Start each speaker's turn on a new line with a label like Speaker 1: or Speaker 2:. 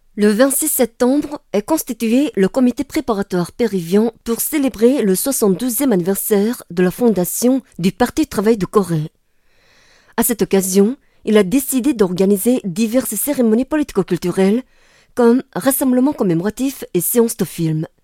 Speaker 1: Le 26 septembre est constitué le comité préparatoire péruvien pour célébrer le 72e anniversaire de la fondation du Parti Travail de Corée. À cette occasion, il a décidé d'organiser diverses cérémonies politico-culturelles comme rassemblements commémoratifs et séances de films.